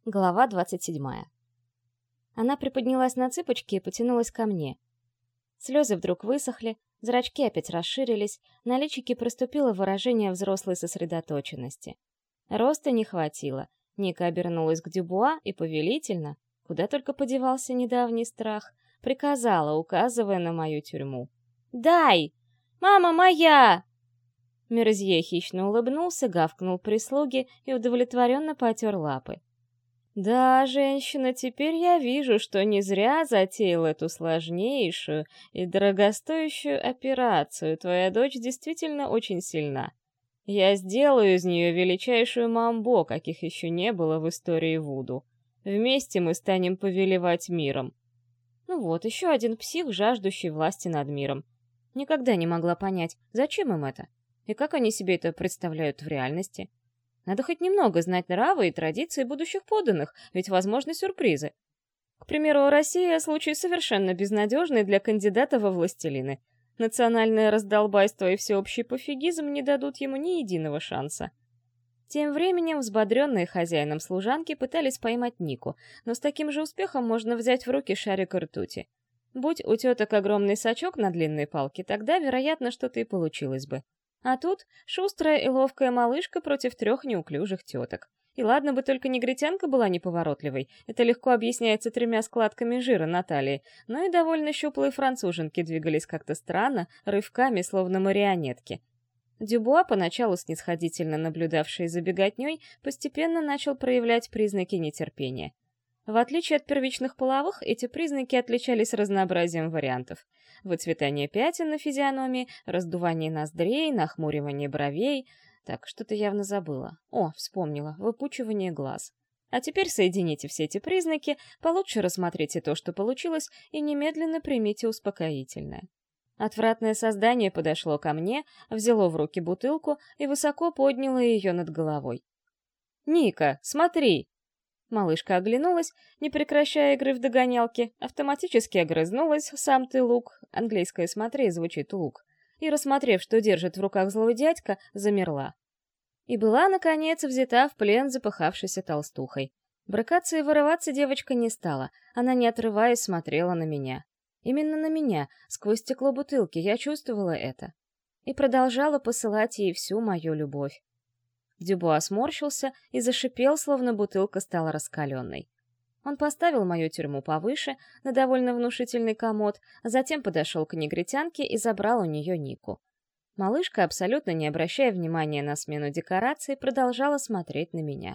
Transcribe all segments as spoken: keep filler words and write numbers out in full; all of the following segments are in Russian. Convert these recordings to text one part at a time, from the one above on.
Глава двадцать седьмая. Она приподнялась на цыпочки и потянулась ко мне. Слезы вдруг высохли, зрачки опять расширились, на личике проступило выражение взрослой сосредоточенности. Роста не хватило. Ника обернулась к Дюбуа и повелительно, куда только подевался недавний страх, приказала, указывая на мою тюрьму. «Дай! Мама моя!» Мерзье хищно улыбнулся, гавкнул прислуги и удовлетворенно потер лапы. «Да, женщина, теперь я вижу, что не зря затеял эту сложнейшую и дорогостоящую операцию. Твоя дочь действительно очень сильна. Я сделаю из нее величайшую мамбо, каких еще не было в истории Вуду. Вместе мы станем повелевать миром». Ну вот, еще один псих, жаждущий власти над миром. Никогда не могла понять, зачем им это, и как они себе это представляют в реальности. Надо хоть немного знать нравы и традиции будущих подданных, ведь возможны сюрпризы. К примеру, Россия — случай совершенно безнадежный для кандидата во властелины. Национальное раздолбайство и всеобщий пофигизм не дадут ему ни единого шанса. Тем временем взбодренные хозяином служанки пытались поймать Нику, но с таким же успехом можно взять в руки шарик ртути. Будь у теток огромный сачок на длинной палке, тогда, вероятно, что-то и получилось бы. А тут шустрая и ловкая малышка против трех неуклюжих теток. И ладно бы только негритянка была неповоротливой, это легко объясняется тремя складками жира на талии, но и довольно щуплые француженки двигались как-то странно, рывками, словно марионетки. Дюбуа, поначалу снисходительно наблюдавший за беготней, постепенно начал проявлять признаки нетерпения. В отличие от первичных половых, эти признаки отличались разнообразием вариантов. Выцветание пятен на физиономии, раздувание ноздрей, нахмуривание бровей. Так, что-то явно забыла. О, вспомнила, выпучивание глаз. А теперь соедините все эти признаки, получше рассмотрите то, что получилось, и немедленно примите успокоительное. Отвратное создание подошло ко мне, взяло в руки бутылку и высоко подняло ее над головой. «Ника, смотри!» Малышка оглянулась, не прекращая игры в догонялки, автоматически огрызнулась «сам ты лук», английское «смотри» звучит «лук», и, рассмотрев, что держит в руках злой дядька, замерла. И была, наконец, взята в плен запыхавшейся толстухой. Брыкаться и вырываться девочка не стала, она, не отрываясь, смотрела на меня. Именно на меня, сквозь стекло бутылки, я чувствовала это. И продолжала посылать ей всю мою любовь. Дюбуа сморщился и зашипел, словно бутылка стала раскаленной. Он поставил мою тюрьму повыше, на довольно внушительный комод, а затем подошел к негритянке и забрал у нее Нику. Малышка, абсолютно не обращая внимания на смену декораций, продолжала смотреть на меня.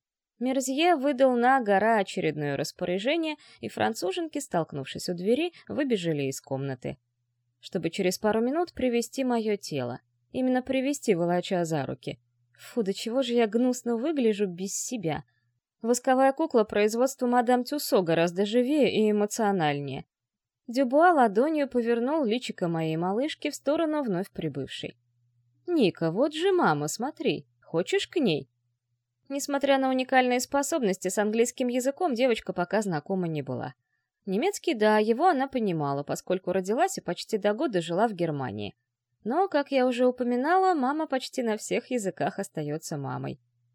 Мерзье выдал на гора очередное распоряжение, и француженки, столкнувшись у двери, выбежали из комнаты. Чтобы через пару минут привести мое тело. Именно привести, волоча за руки. Фу, до чего же я гнусно выгляжу без себя. Восковая кукла производства мадам Тюссо гораздо живее и эмоциональнее. Дюбуа ладонью повернул личико моей малышки в сторону вновь прибывшей. «Ника, вот же мама, смотри. Хочешь к ней?» Несмотря на уникальные способности, с английским языком девочка пока знакома не была. Немецкий, да, его она понимала, поскольку родилась и почти до года жила в Германии. Но, как я уже упоминала, мама почти на всех языках остается мамой.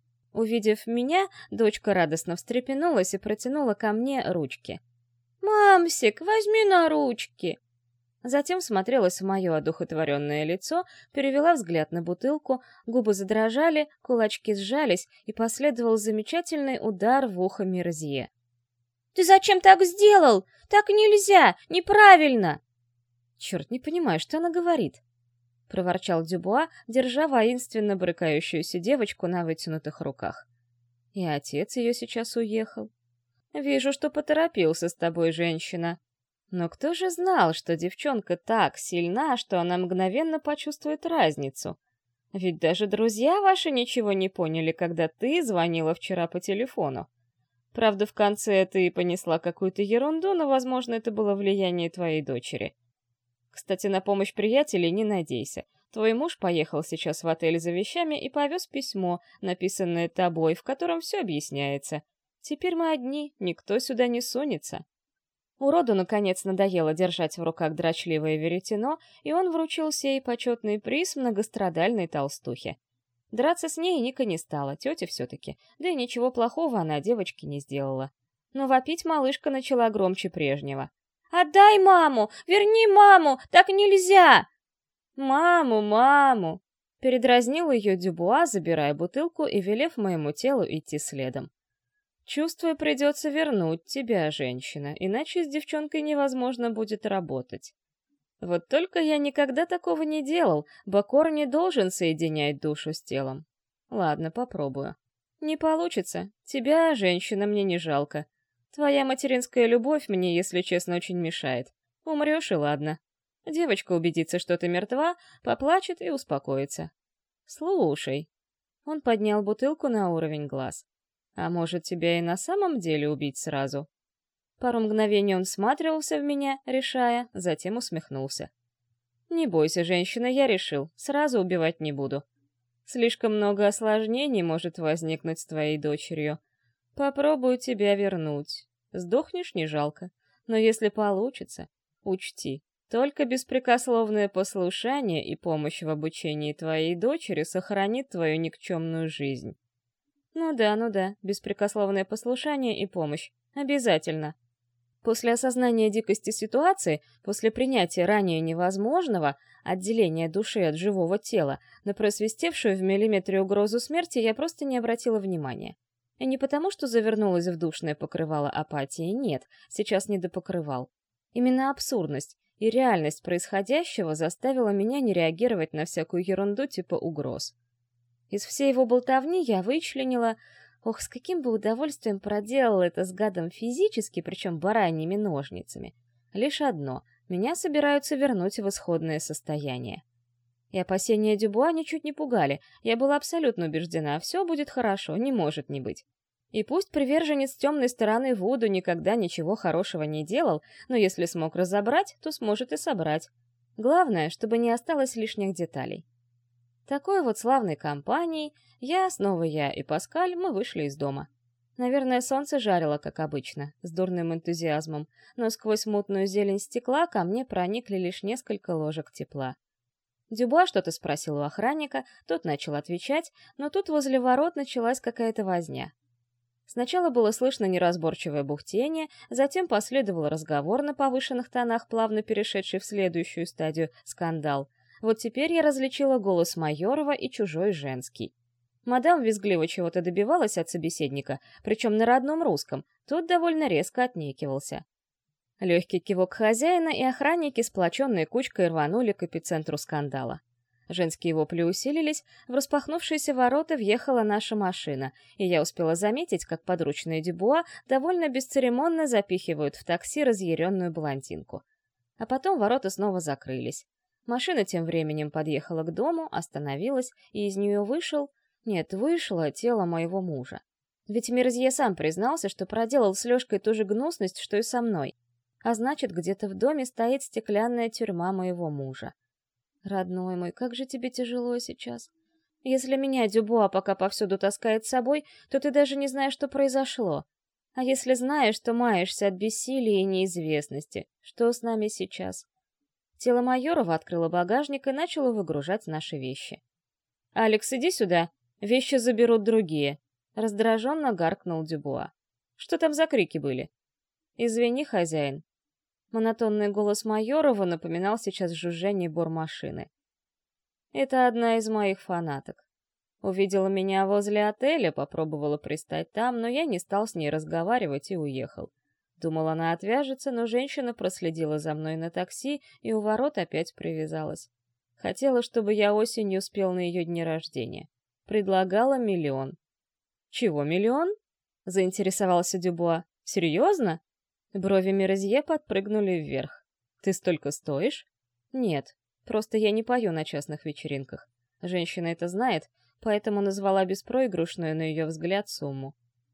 Увидев меня, дочка радостно встрепенулась и протянула ко мне ручки. «Мамсик, возьми на ручки!» Затем смотрелась в мое одухотворенное лицо, перевела взгляд на бутылку, губы задрожали, кулачки сжались, и последовал замечательный удар в ухо Мерзье. «Ты зачем так сделал? Так нельзя! Неправильно!» «Черт, не понимаю, что она говорит?» — проворчал Дюбуа, держа воинственно брыкающуюся девочку на вытянутых руках. «И отец ее сейчас уехал. Вижу, что поторопился с тобой, женщина. Но кто же знал, что девчонка так сильна, что она мгновенно почувствует разницу? Ведь даже друзья ваши ничего не поняли, когда ты звонила вчера по телефону. Правда, в конце ты понесла какую-то ерунду, но, возможно, это было влияние твоей дочери. Кстати, на помощь приятелей не надейся. Твой муж поехал сейчас в отель за вещами и повез письмо, написанное тобой, в котором все объясняется. Теперь мы одни, никто сюда не сунется». Уроду, наконец, надоело держать в руках дрочливое веретено, и он вручил сей почетный приз многострадальной толстухе. Драться с ней Ника не стала, тетя все-таки, да и ничего плохого она девочке не сделала. Но вопить малышка начала громче прежнего. «Отдай маму! Верни маму! Так нельзя!» «Маму, маму!» — передразнил ее Дюбуа, забирая бутылку и велев моему телу идти следом. «Чувствую, придется вернуть тебя, женщина, иначе с девчонкой невозможно будет работать. Вот только я никогда такого не делал, Бакор не должен соединять душу с телом. Ладно, попробую. Не получится, тебя, женщина, мне не жалко. Твоя материнская любовь мне, если честно, очень мешает. Умрешь и ладно. Девочка убедится, что ты мертва, поплачет и успокоится. Слушай». Он поднял бутылку на уровень глаз. «А может, тебя и на самом деле убить сразу?» Пару мгновений он всматривался в меня, решая, затем усмехнулся. «Не бойся, женщина, я решил, сразу убивать не буду. Слишком много осложнений может возникнуть с твоей дочерью. Попробую тебя вернуть. Сдохнешь — не жалко. Но если получится, учти, только беспрекословное послушание и помощь в обучении твоей дочери сохранит твою никчемную жизнь». «Ну да, ну да, беспрекословное послушание и помощь. Обязательно». После осознания дикости ситуации, после принятия ранее невозможного, отделения души от живого тела, на просвистевшую в миллиметре угрозу смерти я просто не обратила внимания. И не потому, что завернулась в душное покрывало апатии, нет, сейчас не до покрывал. Именно абсурдность и реальность происходящего заставила меня не реагировать на всякую ерунду типа угроз. Из всей его болтовни я вычленила... Ох, с каким бы удовольствием проделала это с гадом физически, причем бараньими ножницами. Лишь одно — меня собираются вернуть в исходное состояние. И опасения Дюбуа ничуть не пугали, я была абсолютно убеждена, все будет хорошо, не может не быть. И пусть приверженец темной стороны Вуду никогда ничего хорошего не делал, но если смог разобрать, то сможет и собрать. Главное, чтобы не осталось лишних деталей. Такой вот славной компанией я, снова я и Паскаль, мы вышли из дома. Наверное, солнце жарило, как обычно, с дурным энтузиазмом, но сквозь мутную зелень стекла ко мне проникли лишь несколько ложек тепла. Дюбуа что-то спросил у охранника, тот начал отвечать, но тут возле ворот началась какая-то возня. Сначала было слышно неразборчивое бухтение, затем последовал разговор на повышенных тонах, плавно перешедший в следующую стадию — скандал. Вот теперь я различила голос Майорова и чужой женский. Мадам визгливо чего-то добивалась от собеседника, причем на родном русском, тот довольно резко отнекивался. Легкий кивок хозяина, и охранники, сплоченные кучкой, рванули к эпицентру скандала. Женские вопли усилились, в распахнувшиеся ворота въехала наша машина, и я успела заметить, как подручные Дюбуа довольно бесцеремонно запихивают в такси разъяренную блондинку. А потом ворота снова закрылись. Машина тем временем подъехала к дому, остановилась, и из нее вышел... Нет, вышло тело моего мужа. Ведь Мерзье сам признался, что проделал с Лёшкой ту же гнусность, что и со мной. А значит, где-то в доме стоит стеклянная тюрьма моего мужа. Родной мой, как же тебе тяжело сейчас. Если меня Дюбуа пока повсюду таскает с собой, то ты даже не знаешь, что произошло. А если знаешь, то маешься от бессилия и неизвестности. Что с нами сейчас? Тело Майорова открыло багажник и начало выгружать наши вещи. «Алекс, иди сюда, вещи заберут другие», — раздраженно гаркнул Дюбуа. «Что там за крики были?» «Извини, хозяин». Монотонный голос Майорова напоминал сейчас жужжание бормашины. «Это одна из моих фанаток. Увидела меня возле отеля, попробовала пристать там, но я не стал с ней разговаривать и уехал. Думал, она отвяжется, но женщина проследила за мной на такси и у ворот опять привязалась. Хотела, чтобы я осенью успел на ее дне рождения. Предлагала миллион». «Чего миллион?» — заинтересовался Дюбуа. «Серьезно?» Брови Мерзье подпрыгнули вверх. «Ты столько стоишь?» «Нет, просто я не пою на частных вечеринках. Женщина это знает, поэтому назвала беспроигрышную, на ее взгляд, сумму».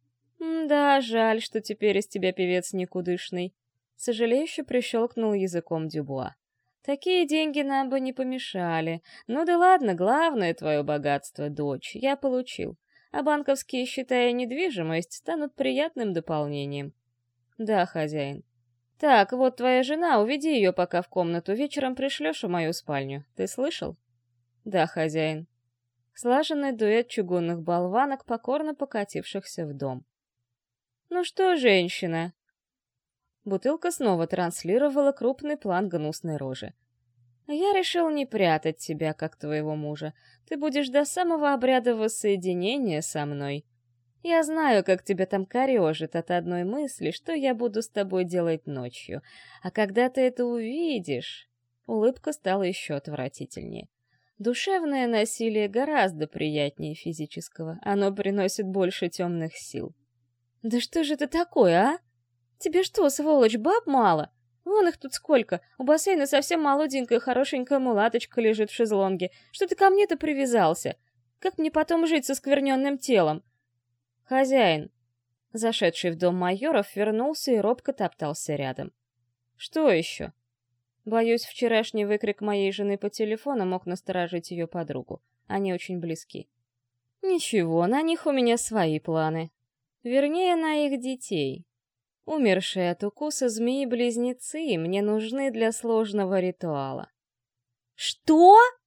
«Да, жаль, что теперь из тебя певец никудышный», — сожалеюще прищелкнул языком Дюбуа. «Такие деньги нам бы не помешали. Ну да ладно, главное твое богатство, дочь, я получил. А банковские счета и недвижимость станут приятным дополнением». «Да, хозяин». «Так, вот твоя жена, уведи ее пока в комнату, вечером пришлешь в мою спальню. Ты слышал?» «Да, хозяин». слаженный дуэт чугунных болванок, покорно покатившихся в дом. «Ну что, женщина?» Бутылка снова транслировала крупный план гнусной рожи. «Я решил не прятать тебя, как твоего мужа. Ты будешь до самого обряда воссоединения со мной. Я знаю, как тебя там корежит от одной мысли, что я буду с тобой делать ночью. А когда ты это увидишь...» Улыбка стала еще отвратительнее. «Душевное насилие гораздо приятнее физического. Оно приносит больше темных сил». «Да что же это такое, а? Тебе что, сволочь, баб мало? Вон их тут сколько. У бассейна совсем молоденькая хорошенькая мулаточка лежит в шезлонге. Что ты ко мне-то привязался? Как мне потом жить со скверненным телом?» «Хозяин!» Зашедший в дом майоров вернулся и робко топтался рядом. «Что еще?» Боюсь, вчерашний выкрик моей жены по телефону мог насторожить ее подругу. Они очень близки. «Ничего, на них у меня свои планы. Вернее, на их детей. Умершие от укуса змеи-близнецы мне нужны для сложного ритуала». «Что?»